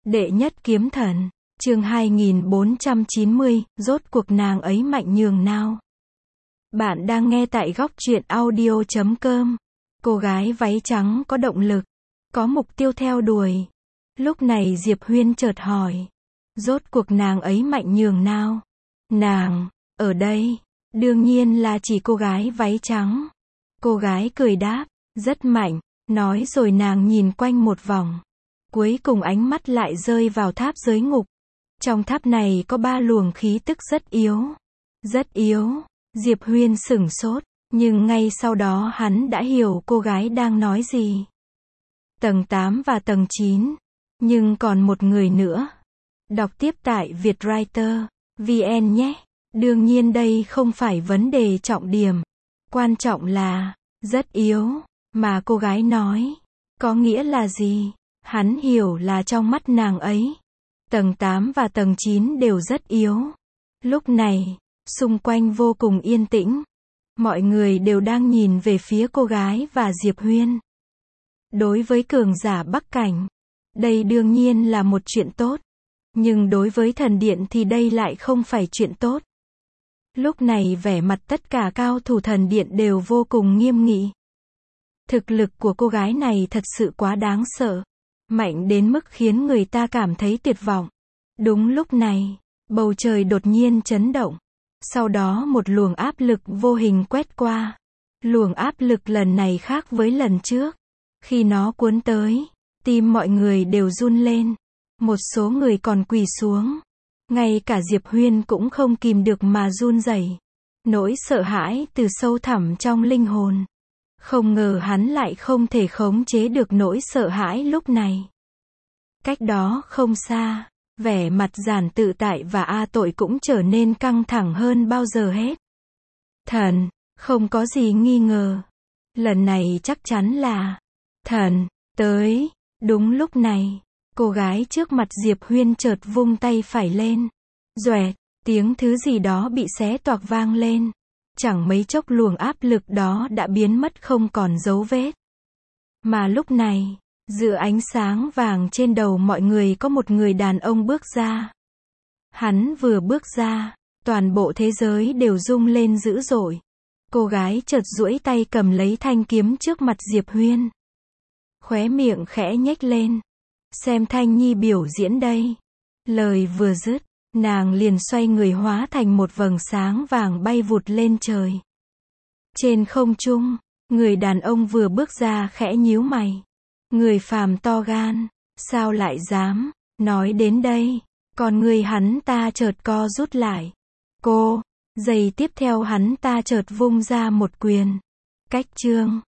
Đệ nhất kiếm thần, chương 2490, rốt cuộc nàng ấy mạnh nhường nào. Bạn đang nghe tại góc truyện audio.com. Cô gái váy trắng có động lực, có mục tiêu theo đuổi. Lúc này Diệp Huyên chợt hỏi, rốt cuộc nàng ấy mạnh nhường nào? Nàng, ở đây, đương nhiên là chỉ cô gái váy trắng. Cô gái cười đáp, rất mạnh, nói rồi nàng nhìn quanh một vòng. Cuối cùng ánh mắt lại rơi vào tháp giới ngục. Trong tháp này có 3 luồng khí tức rất yếu. Rất yếu. Diệp Huyên sửng sốt, nhưng ngay sau đó hắn đã hiểu cô gái đang nói gì. Tầng 8 và tầng 9. Nhưng còn một người nữa. Đọc tiếp tại Vietwriter VN nhé. Đương nhiên đây không phải vấn đề trọng điểm. Quan trọng là, rất yếu, mà cô gái nói. Có nghĩa là gì? Hắn hiểu là trong mắt nàng ấy, tầng 8 và tầng 9 đều rất yếu. Lúc này, xung quanh vô cùng yên tĩnh. Mọi người đều đang nhìn về phía cô gái và Diệp Huyên. Đối với cường giả Bắc Cảnh, đây đương nhiên là một chuyện tốt. Nhưng đối với thần điện thì đây lại không phải chuyện tốt. Lúc này vẻ mặt tất cả cao thủ thần điện đều vô cùng nghiêm nghị. Thực lực của cô gái này thật sự quá đáng sợ. Mạnh đến mức khiến người ta cảm thấy tuyệt vọng. Đúng lúc này, bầu trời đột nhiên chấn động. Sau đó một luồng áp lực vô hình quét qua. Luồng áp lực lần này khác với lần trước. Khi nó cuốn tới, tim mọi người đều run lên. Một số người còn quỳ xuống. Ngay cả Diệp Huyên cũng không kìm được mà run rẩy. Nỗi sợ hãi từ sâu thẳm trong linh hồn. Không ngờ hắn lại không thể khống chế được nỗi sợ hãi lúc này. Cách đó không xa, vẻ mặt Giản Tự Tại và A Tội cũng trở nên căng thẳng hơn bao giờ hết. Thần, không có gì nghi ngờ. Lần này chắc chắn là thần tới. Đúng lúc này, cô gái trước mặt Diệp Huyên chợt vung tay phải lên. Doẹt, tiếng thứ gì đó bị xé toạc vang lên. Chẳng mấy chốc luồng áp lực đó đã biến mất không còn dấu vết. Mà lúc này, giữa ánh sáng vàng trên đầu mọi người có một người đàn ông bước ra. Hắn vừa bước ra, toàn bộ thế giới đều rung lên dữ dội. Cô gái chợt duỗi tay cầm lấy thanh kiếm trước mặt Diệp Huyên. Khóe miệng khẽ nhếch lên. Xem Thanh Nhi biểu diễn đây. Lời vừa dứt, nàng liền xoay người hóa thành một vầng sáng vàng bay vụt lên trời. Trên không trung, người đàn ông vừa bước ra khẽ nhíu mày. Người phàm to gan, sao lại dám, nói đến đây, còn người hắn ta chợt co rút lại. Giây tiếp theo hắn ta chợt vung ra một quyền. Cách chương